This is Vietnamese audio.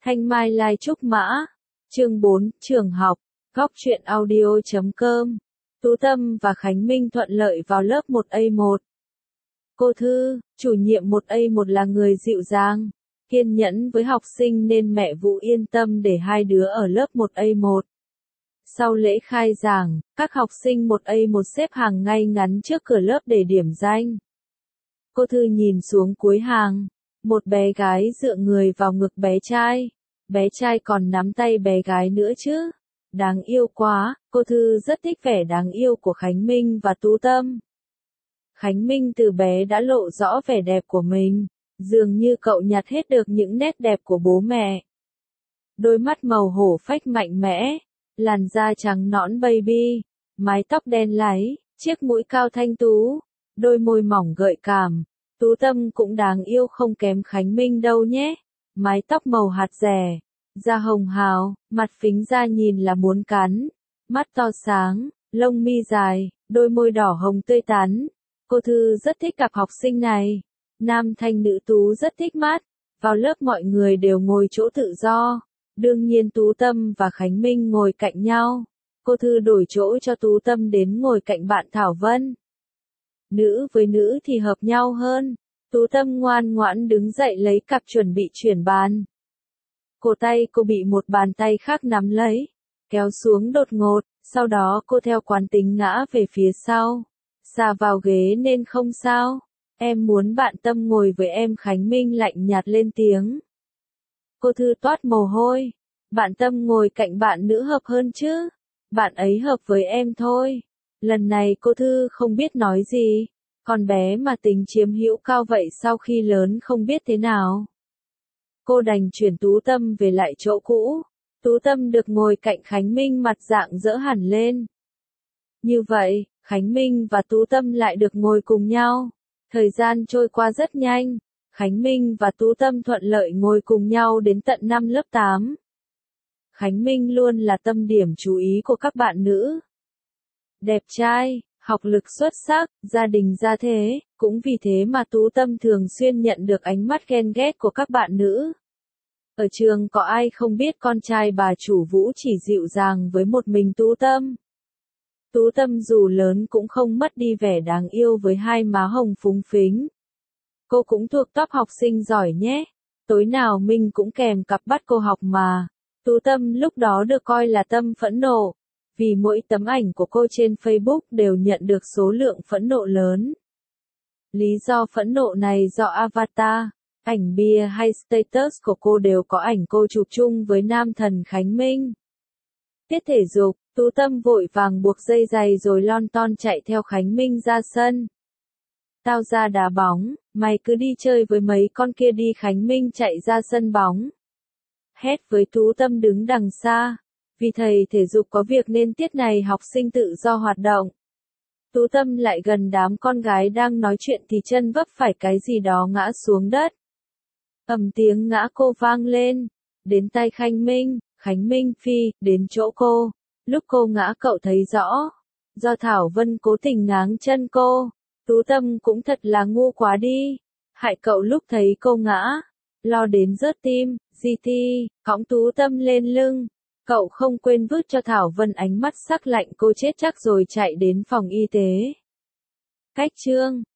Thanh Mai Lai Trúc Mã. Chương 4, Trường học. Góc truyện audio.com. Tú Tâm và Khánh Minh thuận lợi vào lớp 1A1. Cô Thư, chủ nhiệm 1A1 là người dịu dàng, kiên nhẫn với học sinh nên mẹ Vũ yên tâm để hai đứa ở lớp 1A1. Sau lễ khai giảng, các học sinh 1A1 xếp hàng ngay ngắn trước cửa lớp để điểm danh. Cô Thư nhìn xuống cuối hàng, một bé gái dựa người vào ngực bé trai. Bé trai còn nắm tay bé gái nữa chứ. Đáng yêu quá, cô Thư rất thích vẻ đáng yêu của Khánh Minh và Tú Tâm. Khánh Minh từ bé đã lộ rõ vẻ đẹp của mình, dường như cậu nhặt hết được những nét đẹp của bố mẹ. Đôi mắt màu hổ phách mạnh mẽ, làn da trắng nõn baby, mái tóc đen láy, chiếc mũi cao thanh tú, đôi môi mỏng gợi cảm. Tú Tâm cũng đáng yêu không kém Khánh Minh đâu nhé. Mái tóc màu hạt dẻ, da hồng hào, mặt phính ra nhìn là muốn cắn, mắt to sáng, lông mi dài, đôi môi đỏ hồng tươi tắn. Cô Thư rất thích cặp học sinh này. Nam thanh nữ tú rất thích mắt. Vào lớp mọi người đều ngồi chỗ tự do. Đương nhiên Tú Tâm và Khánh Minh ngồi cạnh nhau. Cô Thư đổi chỗ cho Tú Tâm đến ngồi cạnh bạn Thảo Vân. Nữ với nữ thì hợp nhau hơn. Tú Tâm ngoan ngoãn đứng dậy lấy cặp chuẩn bị chuyển bàn. Cổ tay cô bị một bàn tay khác nắm lấy, kéo xuống đột ngột, sau đó cô theo quán tính ngã về phía sau. Xà vào ghế nên không sao. Em muốn bạn Tâm ngồi với em. Khánh Minh lạnh nhạt lên tiếng. Cô Thư toát mồ hôi. Bạn Tâm ngồi cạnh bạn nữ hợp hơn chứ. Bạn ấy hợp với em thôi. Lần này cô Thư không biết nói gì. Con bé mà tính chiếm hữu cao vậy sau khi lớn không biết thế nào. Cô đành chuyển Tú Tâm về lại chỗ cũ. Tú Tâm được ngồi cạnh Khánh Minh mặt dạng dỡ hẳn lên. Như vậy, Khánh Minh và Tú Tâm lại được ngồi cùng nhau. Thời gian trôi qua rất nhanh. Khánh Minh và Tú Tâm thuận lợi ngồi cùng nhau đến tận năm lớp 8. Khánh Minh luôn là tâm điểm chú ý của các bạn nữ. Đẹp trai, học lực xuất sắc, gia đình gia thế, cũng vì thế mà Tú Tâm thường xuyên nhận được ánh mắt ghen ghét của các bạn nữ. Ở trường có ai không biết con trai bà chủ Vũ chỉ dịu dàng với một mình Tú Tâm. Tú Tâm dù lớn cũng không mất đi vẻ đáng yêu với hai má hồng phúng phính. Cô cũng thuộc top học sinh giỏi nhé. Tối nào Minh cũng kèm cặp bắt cô học mà. Tú Tâm lúc đó được coi là Tâm phẫn nộ. Vì mỗi tấm ảnh của cô trên Facebook đều nhận được số lượng phẫn nộ lớn. Lý do phẫn nộ này do avatar, ảnh bìa hay status của cô đều có ảnh cô chụp chung với nam thần Khánh Minh. Tiết thể dục, Tú Tâm vội vàng buộc dây giày rồi lon ton chạy theo Khánh Minh ra sân. Tao ra đá bóng, mày cứ đi chơi với mấy con kia đi. Khánh Minh chạy ra sân bóng. Hét với Tú Tâm đứng đằng xa. Vì thầy thể dục có việc nên tiết này học sinh tự do hoạt động. Tú Tâm lại gần đám con gái đang nói chuyện thì chân vấp phải cái gì đó ngã xuống đất. Ầm tiếng ngã cô vang lên. Đến tay Khánh Minh phi, đến chỗ cô. Lúc cô ngã cậu thấy rõ. Do Thảo Vân cố tình ngáng chân cô. Tú Tâm cũng thật là ngu quá đi. Hại cậu lúc thấy cô ngã. Lo đến rớt tim, GT, cõng Tú Tâm lên lưng. Cậu không quên vứt cho Thảo Vân ánh mắt sắc lạnh cô chết chắc rồi chạy đến phòng y tế. Cách chương